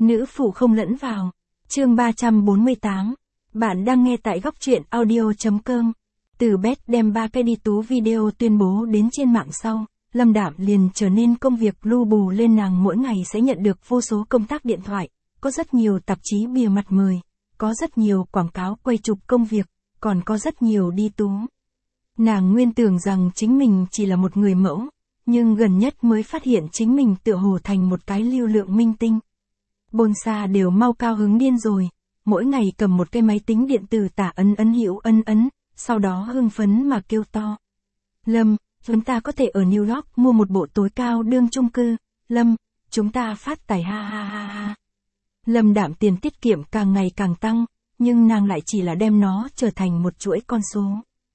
Nữ phụ không lẫn vào. Chương 348. Bạn đang nghe tại góc truyện audio.com. Từ Beth đem 3 cái đi tú video tuyên bố đến trên mạng sau, Lâm Đạm liền trở nên công việc lu bù lên. Nàng mỗi ngày sẽ nhận được vô số công tác điện thoại, có rất nhiều tạp chí bìa mặt mời, có rất nhiều quảng cáo quay chụp công việc, còn có rất nhiều đi tú. Nàng nguyên tưởng rằng chính mình chỉ là một người mẫu, nhưng gần nhất mới phát hiện chính mình tựa hồ thành một cái lưu lượng minh tinh. Bonsa đều mau cao hứng điên rồi, mỗi ngày cầm một cái máy tính điện tử tả ấn hữu ấn, sau đó hưng phấn mà kêu to. Lâm, chúng ta có thể ở New York mua một bộ tối cao đương chung cư, Lâm, chúng ta phát tài ha ha ha ha. Lâm Đạm tiền tiết kiệm càng ngày càng tăng, nhưng nàng lại chỉ là đem nó trở thành một chuỗi con số.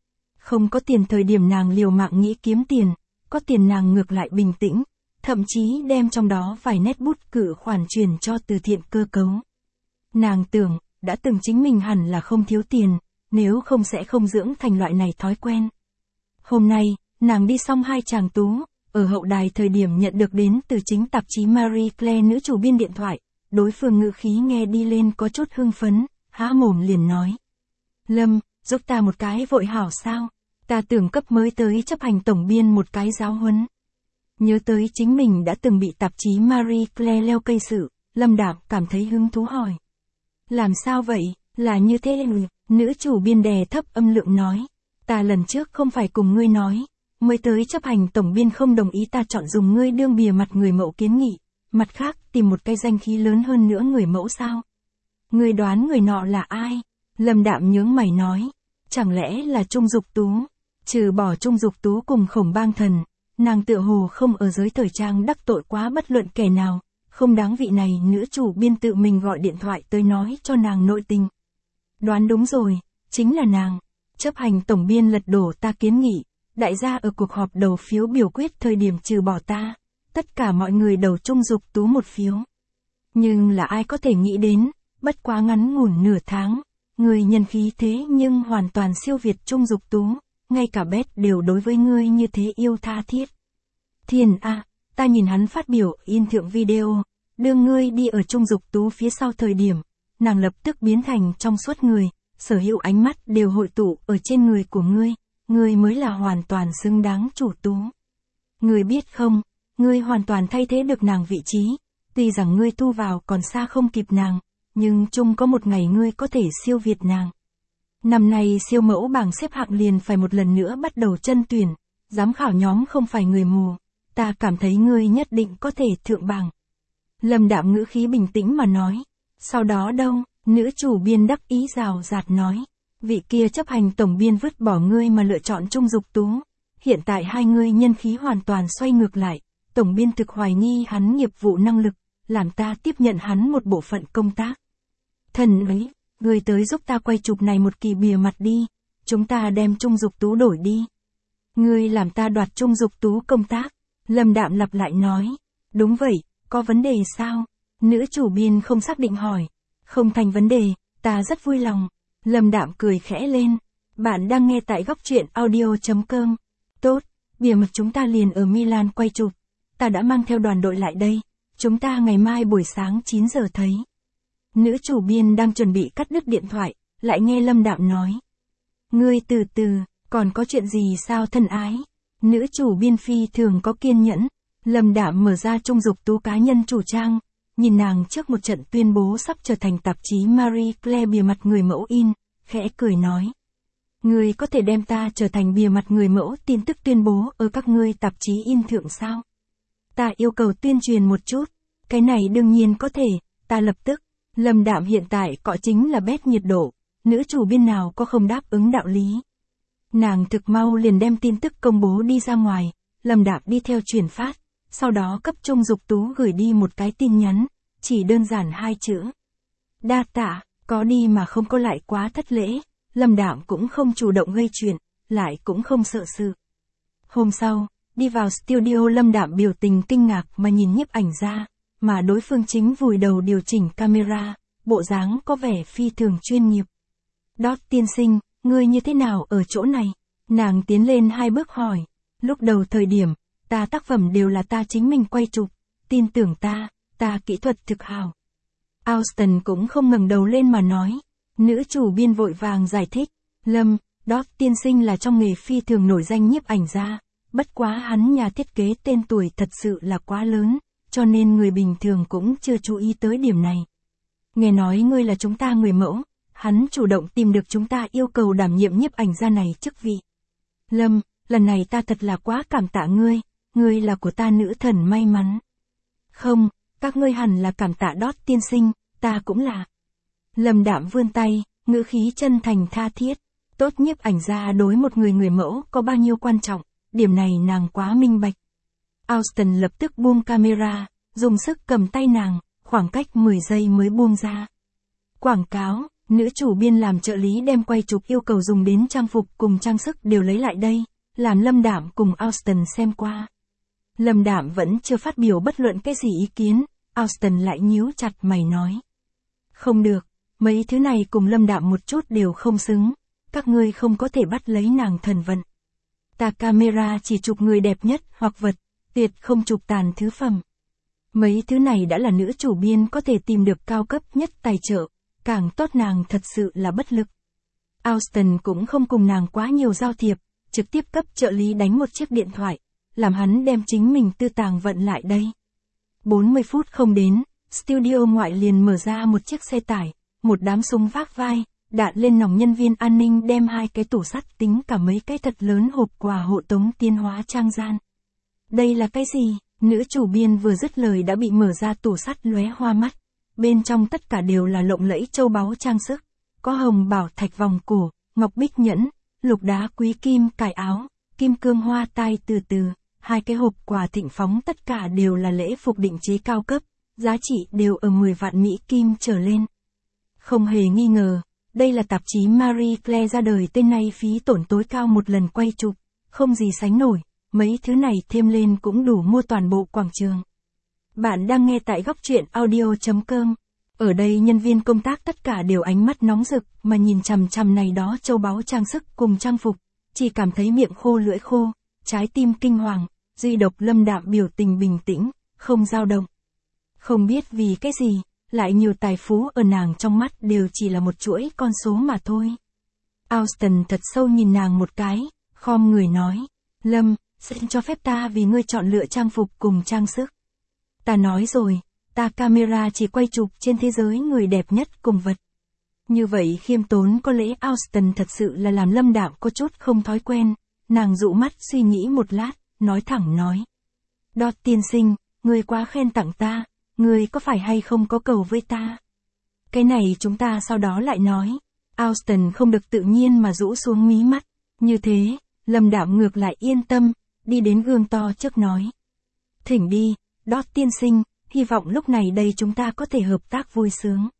Không có tiền thời điểm nàng liều mạng nghĩ kiếm tiền, có tiền nàng ngược lại bình tĩnh, thậm chí đem trong đó vài nét bút cử khoản truyền cho từ thiện cơ cấu. Nàng tưởng, đã từng chính mình hẳn là không thiếu tiền, nếu không sẽ không dưỡng thành loại này thói quen. Hôm nay, nàng đi xong 2 tràng tú, ở hậu đài thời điểm nhận được đến từ chính tạp chí Marie Claire nữ chủ biên điện thoại, đối phương ngữ khí nghe đi lên có chút hưng phấn, há mồm liền nói. Lâm, giúp ta một cái vội hảo sao, ta tưởng cấp mới tới chấp hành tổng biên một cái giáo huấn. Nhớ tới chính mình đã từng bị tạp chí Marie Claire leo cây sự, Lâm Đạm cảm thấy hứng thú hỏi. Làm sao vậy, là như thế nữ chủ biên đè thấp âm lượng nói. Ta lần trước không phải cùng ngươi nói, mới tới chấp hành tổng biên không đồng ý ta chọn dùng ngươi đương bìa mặt người mẫu kiến nghị, mặt khác tìm một cái danh khí lớn hơn nữa người mẫu sao? Ngươi đoán người nọ là ai? Lâm Đạm nhướng mày nói, chẳng lẽ là Trung Dục Tú? Trừ bỏ Trung Dục Tú cùng Khổng Bang Thần, nàng tựa hồ không ở giới thời trang đắc tội quá bất luận kẻ nào, không đáng vị này nữ chủ biên tự mình gọi điện thoại tới nói cho nàng nội tình. Đoán đúng rồi, chính là nàng. Chấp hành tổng biên lật đổ ta kiến nghị, đại gia ở cuộc họp đầu phiếu biểu quyết thời điểm trừ bỏ ta, tất cả mọi người đầu Trung Dục Tú một phiếu. Nhưng là ai có thể nghĩ đến, bất quá ngắn ngủn nửa tháng, người nhân khí thế nhưng hoàn toàn siêu việt Trung Dục Tú, ngay cả Beth đều đối với ngươi như thế yêu tha thiết. Thiên a, ta nhìn hắn phát biểu in thượng video, đưa ngươi đi ở Trung Dục Tú phía sau thời điểm, nàng lập tức biến thành trong suốt người, sở hữu ánh mắt đều hội tụ ở trên người của ngươi mới là hoàn toàn xứng đáng chủ tú. Ngươi biết không, ngươi hoàn toàn thay thế được nàng vị trí, tuy rằng ngươi thu vào còn xa không kịp nàng, nhưng chung có một ngày ngươi có thể siêu việt nàng. Năm nay siêu mẫu bảng xếp hạng liền phải một lần nữa bắt đầu chân tuyển, giám khảo nhóm không phải người mù, ta cảm thấy ngươi nhất định có thể thượng bảng. Lâm Đạm ngữ khí bình tĩnh mà nói, sau đó đâu, nữ chủ biên đắc ý rào rạt nói, vị kia chấp hành tổng biên vứt bỏ ngươi mà lựa chọn Trung Dục Tú, hiện tại hai ngươi nhân khí hoàn toàn xoay ngược lại, tổng biên thực hoài nghi hắn nghiệp vụ năng lực, làm ta tiếp nhận hắn một bộ phận công tác. Thần ấy, ngươi tới giúp ta quay chụp này một kỳ bìa mặt đi, chúng ta đem Trung Dục Tú đổi đi. Ngươi làm ta đoạt Trung Dục Tú công tác, Lâm Đạm lặp lại nói, đúng vậy, có vấn đề sao? Nữ chủ biên không xác định hỏi, không thành vấn đề, ta rất vui lòng. Lâm Đạm cười khẽ lên, bạn đang nghe tại góc truyện audio.com. Tốt, bìa mặt chúng ta liền ở Milan quay chụp, ta đã mang theo đoàn đội lại đây, chúng ta ngày mai buổi sáng 9 giờ thấy. Nữ chủ biên đang chuẩn bị cắt đứt điện thoại, lại nghe Lâm Đạm nói. Ngươi từ từ, còn có chuyện gì sao thân ái? Nữ chủ biên phi thường có kiên nhẫn, Lâm Đạm mở ra Trung Dục Tú cá nhân chủ trang, nhìn nàng trước một trận tuyên bố sắp trở thành tạp chí Marie Claire bìa mặt người mẫu in, khẽ cười nói. Ngươi có thể đem ta trở thành bìa mặt người mẫu tin tức tuyên bố ở các ngươi tạp chí in thượng sao? Ta yêu cầu tuyên truyền một chút, cái này đương nhiên có thể, ta lập tức. Lâm Đạm hiện tại cọ chính là Beth nhiệt độ, nữ chủ biên nào có không đáp ứng đạo lý. Nàng thực mau liền đem tin tức công bố đi ra ngoài, Lâm Đạm đi theo truyền phát, sau đó cấp Trung Dục Tú gửi đi một cái tin nhắn, chỉ đơn giản 2 chữ. Đa tạ, có đi mà không có lại quá thất lễ, Lâm Đạm cũng không chủ động gây chuyện, lại cũng không sợ sự. Hôm sau, đi vào studio Lâm Đạm biểu tình kinh ngạc mà nhìn nhiếp ảnh ra, mà đối phương chính vùi đầu điều chỉnh camera, bộ dáng có vẻ phi thường chuyên nghiệp. Đót tiên sinh, ngươi như thế nào ở chỗ này? Nàng tiến lên 2 bước hỏi, lúc đầu thời điểm, ta tác phẩm đều là ta chính mình quay chụp, tin tưởng ta kỹ thuật thực hảo. Austin cũng không ngẩng đầu lên mà nói. Nữ chủ biên vội vàng giải thích. Lâm, đó tiên sinh là trong nghề phi thường nổi danh nhiếp ảnh gia. Bất quá hắn nhà thiết kế tên tuổi thật sự là quá lớn, cho nên người bình thường cũng chưa chú ý tới điểm này. Nghe nói ngươi là chúng ta người mẫu, hắn chủ động tìm được chúng ta yêu cầu đảm nhiệm nhiếp ảnh gia này chức vị. Lâm, lần này ta thật là quá cảm tạ ngươi là của ta nữ thần may mắn. Không, các ngươi hẳn là cảm tạ Đót tiên sinh, ta cũng là. Lâm Đạm vươn tay, ngữ khí chân thành tha thiết. Tốt nhiếp ảnh gia đối một người mẫu có bao nhiêu quan trọng, điểm này nàng quá minh bạch. Austin lập tức buông camera, dùng sức cầm tay nàng, khoảng cách 10 giây mới buông ra. Quảng cáo, nữ chủ biên làm trợ lý đem quay chụp yêu cầu dùng đến trang phục cùng trang sức đều lấy lại đây, làm Lâm Đạm cùng Austin xem qua. Lâm Đạm vẫn chưa phát biểu bất luận cái gì ý kiến, Austin lại nhíu chặt mày nói. Không được, mấy thứ này cùng Lâm Đạm một chút đều không xứng, các ngươi không có thể bắt lấy nàng thần vận. Ta camera chỉ chụp người đẹp nhất hoặc vật, tuyệt không chụp tàn thứ phẩm. Mấy thứ này đã là nữ chủ biên có thể tìm được cao cấp nhất tài trợ, càng tốt nàng thật sự là bất lực. Austin cũng không cùng nàng quá nhiều giao thiệp, trực tiếp cấp trợ lý đánh một chiếc điện thoại, làm hắn đem chính mình tư tàng vận lại đây. 40 phút không đến, studio ngoại liền mở ra một chiếc xe tải, một đám súng vác vai, đạn lên nòng nhân viên an ninh đem 2 cái tủ sắt tính cả mấy cái thật lớn hộp quà hộ tống tiến hóa trang gian. Đây là cái gì? Nữ chủ biên vừa dứt lời đã bị mở ra tủ sắt lóe hoa mắt. Bên trong tất cả đều là lộng lẫy châu báu trang sức. Có hồng bảo thạch vòng cổ, ngọc bích nhẫn, lục đá quý kim cài áo, kim cương hoa tai từ từ. 2 cái hộp quà thịnh phóng tất cả đều là lễ phục định chế cao cấp, giá trị đều ở 10 vạn Mỹ Kim trở lên. Không hề nghi ngờ, đây là tạp chí Marie Claire ra đời tên nay phí tổn tối cao một lần quay chụp, không gì sánh nổi, mấy thứ này thêm lên cũng đủ mua toàn bộ quảng trường. Bạn đang nghe tại góc truyện audio.com. Ở đây nhân viên công tác tất cả đều ánh mắt nóng rực mà nhìn chằm chằm này đó châu báu trang sức cùng trang phục, chỉ cảm thấy miệng khô lưỡi khô, trái tim kinh hoàng, duy độc Lâm Đạm biểu tình bình tĩnh, không dao động. Không biết vì cái gì, lại nhiều tài phú ở nàng trong mắt đều chỉ là một chuỗi con số mà thôi. Austin thật sâu nhìn nàng một cái, khom người nói, Lâm, xin cho phép ta vì ngươi chọn lựa trang phục cùng trang sức. Ta nói rồi, ta camera chỉ quay chụp trên thế giới người đẹp nhất cùng vật. Như vậy khiêm tốn có lẽ Austin thật sự là làm Lâm Đạm có chút không thói quen, nàng dụ mắt suy nghĩ một lát, nói thẳng nói. Đót tiên sinh, ngươi quá khen tặng ta, ngươi có phải hay không có cầu với ta? Cái này chúng ta sau đó lại nói. Austin không được tự nhiên mà rũ xuống mí mắt, như thế, Lâm Đạm ngược lại yên tâm, đi đến gương to trước nói. Thỉnh đi, Đót tiên sinh, hy vọng lúc này đây chúng ta có thể hợp tác vui sướng.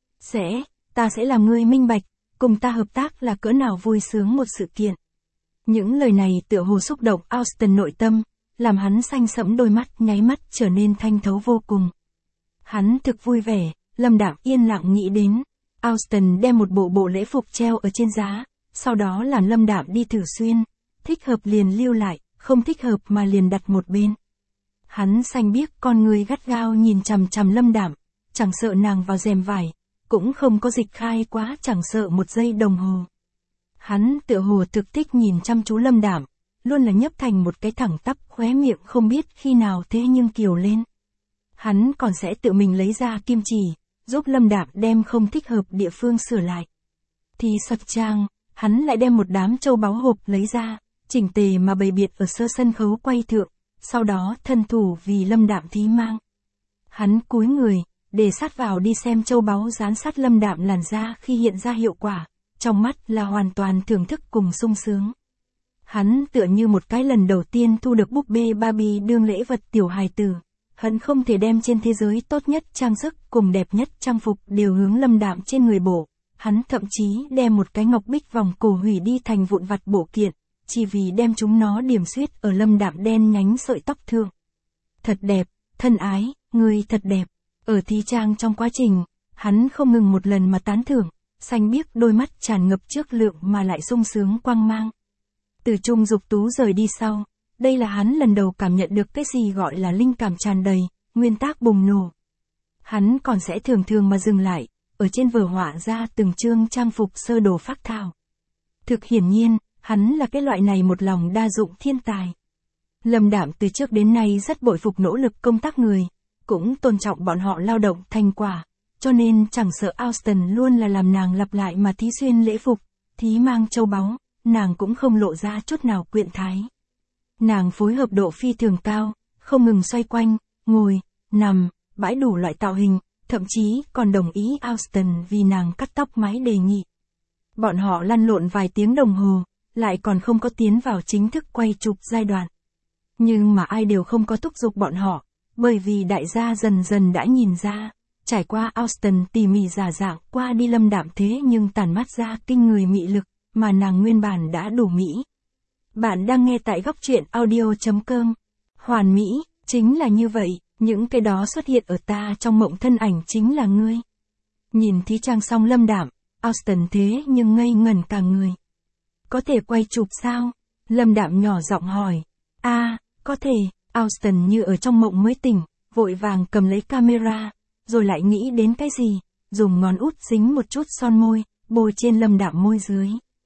Ta sẽ làm ngươi minh bạch, cùng ta hợp tác là cỡ nào vui sướng một sự kiện. Những lời này tựa hồ xúc động Austin nội tâm, làm hắn xanh sẫm đôi mắt nháy mắt trở nên thanh thấu vô cùng. Hắn thực vui vẻ, Lâm Đạm yên lặng nghĩ đến. Austin đem một bộ lễ phục treo ở trên giá, sau đó làm Lâm Đạm đi thử xuyên, thích hợp liền lưu lại, không thích hợp mà liền đặt một bên. Hắn xanh biếc con người gắt gao nhìn chằm chằm Lâm Đạm, chẳng sợ nàng vào rèm vải, cũng không có dịch khai quá chẳng sợ một giây đồng hồ. Hắn tựa hồ thực thích nhìn chăm chú Lâm Đạm, luôn là nhấp thành một cái thẳng tắp khóe miệng không biết khi nào thế nhưng kiều lên. Hắn còn sẽ tự mình lấy ra kim chỉ, giúp Lâm Đạm đem không thích hợp địa phương sửa lại. Thì sập trang, hắn lại đem một đám châu báu hộp lấy ra, chỉnh tề mà bày biện ở sân khấu quay thượng, sau đó thân thủ vì Lâm Đạm thí mang. Hắn cúi người, để sát vào đi xem châu báu dán sát Lâm Đạm làn da khi hiện ra hiệu quả, trong mắt là hoàn toàn thưởng thức cùng sung sướng. Hắn tựa như một cái lần đầu tiên thu được búp bê Barbie đương lễ vật tiểu hài tử, hận không thể đem trên thế giới tốt nhất trang sức cùng đẹp nhất trang phục đều hướng Lâm Đạm trên người bổ. Hắn thậm chí đem một cái ngọc bích vòng cổ hủy đi thành vụn vặt bộ kiện, chỉ vì đem chúng nó điểm xuyết ở Lâm Đạm đen nhánh sợi tóc thượng. Thật đẹp, thân ái, ngươi thật đẹp. Ở thi trang trong quá trình, hắn không ngừng một lần mà tán thưởng, xanh biếc đôi mắt tràn ngập trước lượng mà lại sung sướng quang mang. Từ Trung Dục Tú rời đi sau, đây là hắn lần đầu cảm nhận được cái gì gọi là linh cảm tràn đầy, nguyên tác bùng nổ. Hắn còn sẽ thường thường mà dừng lại, ở trên vở họa ra từng chương trang phục sơ đồ phác thảo. Thực hiển nhiên, hắn là cái loại này một lòng đa dụng thiên tài. Lâm Đạm từ trước đến nay rất bội phục nỗ lực công tác người, cũng tôn trọng bọn họ lao động thành quả, cho nên chẳng sợ Austin luôn là làm nàng lặp lại mà thí xuyên lễ phục, thí mang châu báu, nàng cũng không lộ ra chút nào quyện thái. Nàng phối hợp độ phi thường cao, không ngừng xoay quanh, ngồi, nằm, bãi đủ loại tạo hình, thậm chí còn đồng ý Austin vì nàng cắt tóc mái đề nghị. Bọn họ lăn lộn vài tiếng đồng hồ, lại còn không có tiến vào chính thức quay chụp giai đoạn. Nhưng mà ai đều không có thúc giục bọn họ, bởi vì đại gia dần dần đã nhìn ra, trải qua Austin tỉ mỉ giả dạng qua đi Lâm Đạm thế nhưng tản mát ra kinh người mị lực, mà nàng nguyên bản đã đủ mỹ. Bạn đang nghe tại góc truyện audio.com. Hoàn mỹ, chính là như vậy, những cái đó xuất hiện ở ta trong mộng thân ảnh chính là ngươi. Nhìn thí trang xong Lâm Đạm, Austin thế nhưng ngây ngẩn cả người. Có thể quay chụp sao? Lâm Đạm nhỏ giọng hỏi. Có thể, Austin như ở trong mộng mới tỉnh, vội vàng cầm lấy camera, rồi lại nghĩ đến cái gì, dùng ngón út dính một chút son môi, bôi trên Lâm Đạm môi dưới.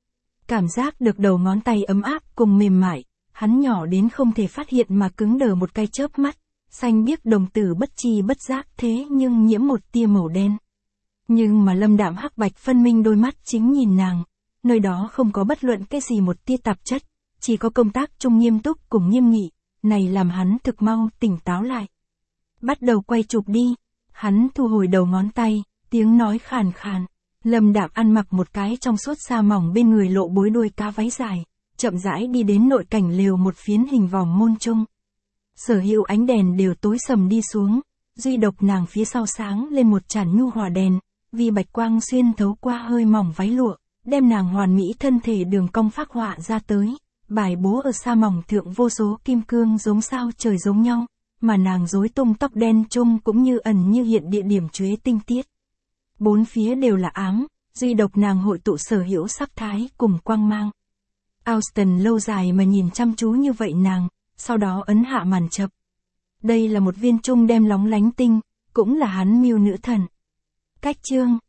Cảm giác được đầu ngón tay ấm áp cùng mềm mại, hắn nhỏ đến không thể phát hiện mà cứng đờ một cái chớp mắt, xanh biếc đồng tử bất chi bất giác thế nhưng nhiễm một tia màu đen. Nhưng mà Lâm Đạm hắc bạch phân minh đôi mắt chính nhìn nàng, nơi đó không có bất luận cái gì một tia tạp chất, chỉ có công tác chung nghiêm túc cùng nghiêm nghị, này làm hắn thực mau tỉnh táo lại. Bắt đầu quay chụp đi, hắn thu hồi đầu ngón tay, tiếng nói khàn khàn. Lâm Đạm ăn mặc một cái trong suốt sa mỏng bên người lộ bối đuôi cá váy dài, chậm rãi đi đến nội cảnh lều một phiến hình vòm môn trung. Sở hữu ánh đèn đều tối sầm đi xuống, duy độc nàng phía sau sáng lên một chản nhu hòa đèn, vì bạch quang xuyên thấu qua hơi mỏng váy lụa, đem nàng hoàn mỹ thân thể đường cong phác họa ra tới, bài bố ở sa mỏng thượng vô số kim cương giống sao trời giống nhau, mà nàng rối tung tóc đen trung cũng như ẩn như hiện địa điểm chuế tinh tiết. Bốn phía đều là ám, duy độc nàng hội tụ sở hữu sắc thái cùng quang mang. Austin lâu dài mà nhìn chăm chú như vậy nàng, sau đó ấn hạ màn chập. Đây là một viên trung đem lóng lánh tinh, cũng là hắn mưu nữ thần. Cách chương